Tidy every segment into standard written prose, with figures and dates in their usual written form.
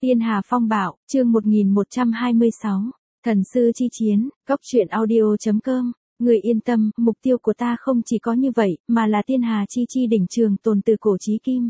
Tiên Hà Phong Bạo, chương 1126, Thần Sư Chi Chiến, Góc Truyện Audio.com. Người yên tâm, mục tiêu của ta không chỉ có như vậy, mà là Tiên Hà Chi Chi đỉnh trường tồn từ cổ chí kim.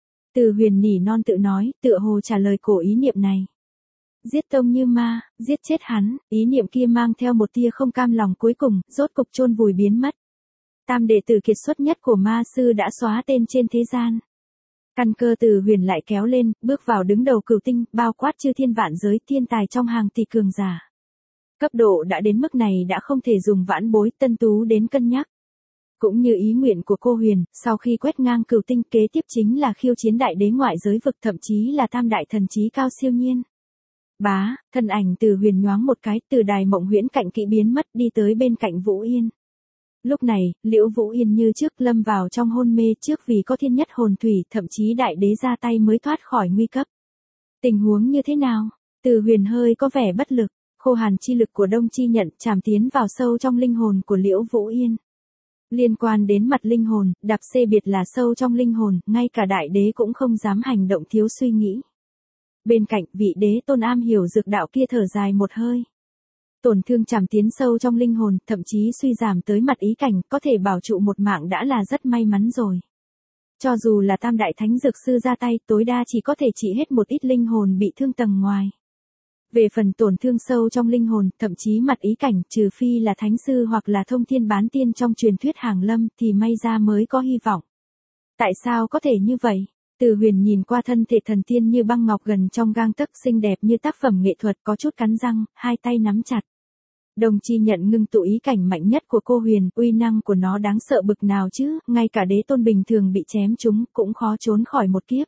Từ Huyền nỉ non tự nói, tựa hồ trả lời cổ ý niệm này. Giết Tông Như Ma, giết chết hắn, ý niệm kia mang theo một tia không cam lòng cuối cùng, rốt cục chôn vùi biến mất. Tam đệ tử kiệt xuất nhất của ma sư đã xóa tên trên thế gian. Căn cơ Từ Huyền lại kéo lên, bước vào đứng đầu cửu tinh, bao quát chư thiên vạn giới thiên tài trong hàng tỷ cường giả. Cấp độ đã đến mức này đã không thể dùng vãn bối tân tú đến cân nhắc. Cũng như ý nguyện của cô Huyền, sau khi quét ngang cửu tinh kế tiếp chính là khiêu chiến đại đế ngoại giới vực, thậm chí là tam đại thần trí cao siêu nhiên. Bá, thân ảnh Từ Huyền nhoáng một cái, từ đài mộng huyễn cạnh kỵ biến mất đi tới bên cạnh Vũ Yên. Lúc này, Liễu Vũ Yên như trước lâm vào trong hôn mê, trước vì có thiên nhất hồn thủy, thậm chí đại đế ra tay mới thoát khỏi nguy cấp. Tình huống như thế nào? Từ Huyền hơi có vẻ bất lực, khô hàn chi lực của Đông Chi Nhận chạm tiến vào sâu trong linh hồn của Liễu Vũ Yên. Liên quan đến mặt linh hồn, đặc biệt là sâu trong linh hồn, ngay cả đại đế cũng không dám hành động thiếu suy nghĩ. Bên cạnh, vị đế tôn am hiểu dược đạo kia thở dài một hơi. Tổn thương chạm tiến sâu trong linh hồn, thậm chí suy giảm tới mặt ý cảnh, có thể bảo trụ một mạng đã là rất may mắn rồi. Cho dù là tam đại thánh dược sư ra tay, tối đa chỉ có thể trị hết một ít linh hồn bị thương tầng ngoài. Về phần tổn thương sâu trong linh hồn, thậm chí mặt ý cảnh, trừ phi là thánh sư hoặc là thông thiên bán tiên trong truyền thuyết hàng lâm, thì may ra mới có hy vọng. Tại sao có thể như vậy? Từ Huyền nhìn qua thân thể thần tiên như băng ngọc gần trong gang tấc, xinh đẹp như tác phẩm nghệ thuật, có chút cắn răng, hai tay nắm chặt. Đồng Chi Nhận ngưng tụ ý cảnh mạnh nhất của cô Huyền, uy năng của nó đáng sợ bực nào chứ, ngay cả đế tôn bình thường bị chém trúng cũng khó trốn khỏi một kiếp.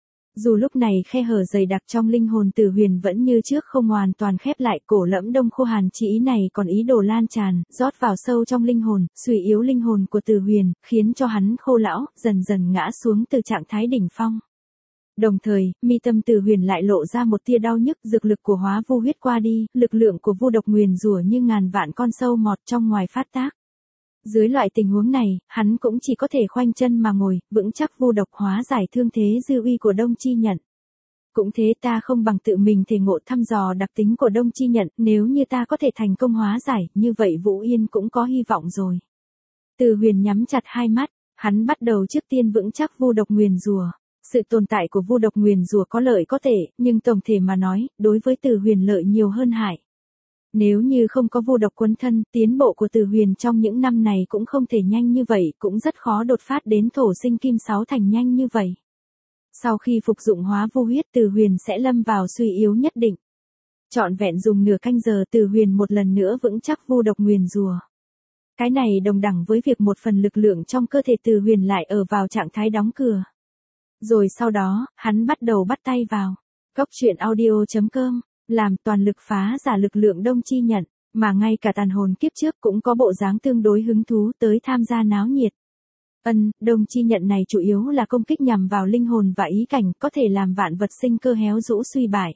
Dù lúc này khe hở dày đặc trong linh hồn Từ Huyền vẫn như trước không hoàn toàn khép lại, cổ lẫm đông khô hàn chỉ ý này còn ý đồ lan tràn, rót vào sâu trong linh hồn, suy yếu linh hồn của Từ Huyền, khiến cho hắn khô lão, dần dần ngã xuống từ trạng thái đỉnh phong. Đồng thời, mi tâm Từ Huyền lại lộ ra một tia đau nhức, dược lực của hóa vu huyết qua đi, lực lượng của vu độc nguyền rủa như ngàn vạn con sâu mọt trong ngoài phát tác. Dưới loại tình huống này, hắn cũng chỉ có thể khoanh chân mà ngồi, vững chắc vu độc hóa giải thương thế dư uy của Đông Chi Nhận. Cũng thế, ta không bằng tự mình thể ngộ thăm dò đặc tính của Đông Chi Nhận, nếu như ta có thể thành công hóa giải, như vậy Vũ Yên cũng có hy vọng rồi. Từ Huyền nhắm chặt hai mắt, hắn bắt đầu trước tiên vững chắc vu độc nguyền rủa. Sự tồn tại của vu độc nguyền rủa có lợi có tệ, nhưng tổng thể mà nói, đối với Từ Huyền lợi nhiều hơn hại. Nếu như không có vu độc quấn thân, tiến bộ của Từ Huyền trong những năm này cũng không thể nhanh như vậy, cũng rất khó đột phát đến thổ sinh kim sáu thành nhanh như vậy. Sau khi phục dụng hóa vu huyết, Từ Huyền sẽ lâm vào suy yếu nhất định. Trọn vẹn dùng nửa canh giờ, Từ Huyền một lần nữa vững chắc vu độc nguyền rủa. Cái này đồng đẳng với việc một phần lực lượng trong cơ thể Từ Huyền lại ở vào trạng thái đóng cửa. Rồi sau đó, hắn bắt đầu bắt tay vào Góc Truyện Audio.com, làm toàn lực phá giả lực lượng Đông Chi Nhận, mà ngay cả tàn hồn kiếp trước cũng có bộ dáng tương đối hứng thú tới tham gia náo nhiệt. Đông Chi Nhận này chủ yếu là công kích nhằm vào linh hồn và ý cảnh, có thể làm vạn vật sinh cơ héo rũ suy bại.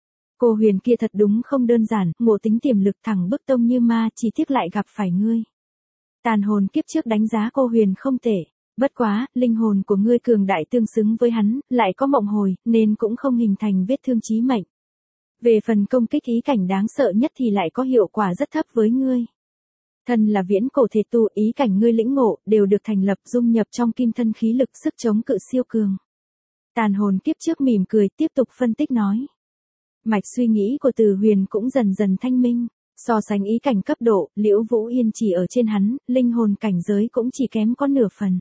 Cô Huyền kia thật đúng không đơn giản, ngộ tính tiềm lực thẳng bức Tông Như Ma, chỉ tiếc lại gặp phải ngươi. Tàn hồn kiếp trước đánh giá cô Huyền không tệ. Bất quá, linh hồn của ngươi cường đại tương xứng với hắn, lại có mộng hồi, nên cũng không hình thành vết thương chí mệnh. Về phần công kích ý cảnh đáng sợ nhất thì lại có hiệu quả rất thấp với ngươi. Thân là viễn cổ thể tu, ý cảnh ngươi lĩnh ngộ, đều được thành lập dung nhập trong kim thân khí lực, sức chống cự siêu cường. Tàn hồn kiếp trước mỉm cười, tiếp tục phân tích nói. Mạch suy nghĩ của Từ Huyền cũng dần dần thanh minh. So sánh ý cảnh cấp độ, Liễu Vũ Yên chỉ ở trên hắn, linh hồn cảnh giới cũng chỉ kém có nửa phần.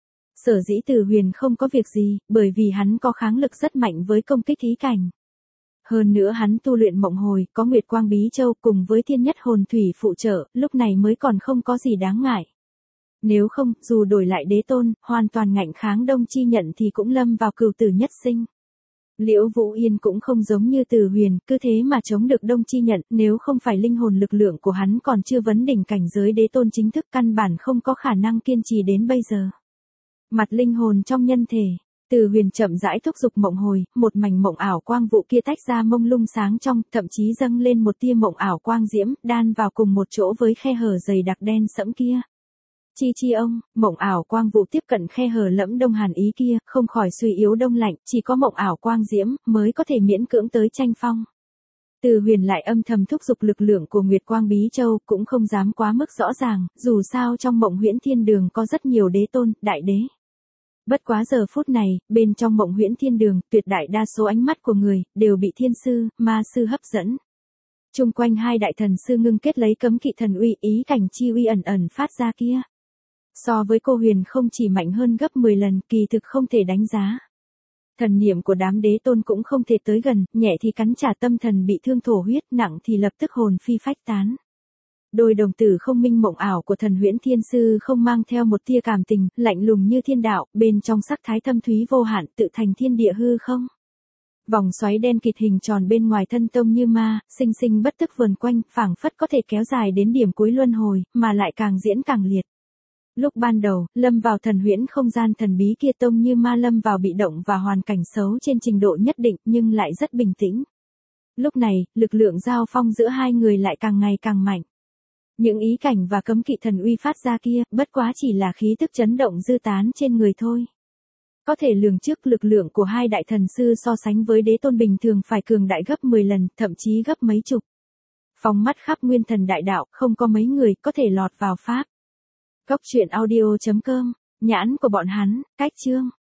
Sở dĩ Từ Huyền không có việc gì, bởi vì hắn có kháng lực rất mạnh với công kích ý cảnh. Hơn nữa hắn tu luyện mộng hồi, có Nguyệt Quang Bí Châu cùng với thiên nhất hồn thủy phụ trợ, lúc này mới còn không có gì đáng ngại. Nếu không, dù đổi lại đế tôn, hoàn toàn ngạnh kháng Đông Chi Nhận thì cũng lâm vào cừu tử nhất sinh. Liễu Vũ Yên cũng không giống như Từ Huyền, cứ thế mà chống được Đông Chi Nhận, nếu không phải linh hồn lực lượng của hắn còn chưa vấn đỉnh cảnh giới đế tôn chính thức, căn bản không có khả năng kiên trì đến bây giờ. Mặt linh hồn trong nhân thể, Từ Huyền chậm rãi thúc giục mộng hồi, một mảnh mộng ảo quang vụ kia tách ra mông lung sáng trong, thậm chí dâng lên một tia mộng ảo quang diễm, đan vào cùng một chỗ với khe hở dày đặc đen sẫm kia. Chi chi ông, mộng ảo quang vụ tiếp cận khe hở lẫm đông hàn ý kia, không khỏi suy yếu đông lạnh, chỉ có mộng ảo quang diễm, mới có thể miễn cưỡng tới tranh phong. Từ Huyền lại âm thầm thúc giục lực lượng của Nguyệt Quang Bí Châu, cũng không dám quá mức rõ ràng, dù sao trong mộng huyễn thiên đường có rất nhiều đế tôn, đại đế. Bất quá giờ phút này, bên trong mộng huyễn thiên đường, tuyệt đại đa số ánh mắt của người, đều bị thiên sư, ma sư hấp dẫn. Chung quanh hai đại thần sư ngưng kết lấy cấm kỵ thần uy, ý cảnh chi uy ẩn ẩn phát ra kia. So với cô Huyền không chỉ mạnh hơn gấp 10 lần, kỳ thực không thể đánh giá. Thần niệm của đám đế tôn cũng không thể tới gần, nhẹ thì cắn trả tâm thần bị thương thổ huyết, nặng thì lập tức hồn phi phách tán. Đôi đồng tử không minh mộng ảo của thần huyễn thiên sư không mang theo một tia cảm tình, lạnh lùng như thiên đạo, bên trong sắc thái thâm thúy vô hạn tự thành thiên địa hư không. Vòng xoáy đen kịt hình tròn bên ngoài thân tông như ma, sinh sinh bất tức vần quanh, phảng phất có thể kéo dài đến điểm cuối luân hồi, mà lại càng diễn càng liệt. Lúc ban đầu, lâm vào thần huyễn không gian thần bí kia tông như ma lâm vào bị động và hoàn cảnh xấu trên trình độ nhất định nhưng lại rất bình tĩnh. Lúc này, lực lượng giao phong giữa hai người lại càng ngày càng mạnh. Những ý cảnh và cấm kỵ thần uy phát ra kia, bất quá chỉ là khí tức chấn động dư tán trên người thôi. Có thể lường trước lực lượng của hai đại thần sư so sánh với đế tôn bình thường phải cường đại gấp 10 lần, thậm chí gấp mấy chục. Phóng mắt khắp nguyên thần đại đạo, không có mấy người có thể lọt vào pháp. Góc truyện audio.com, nhãn của bọn hắn, cách chương.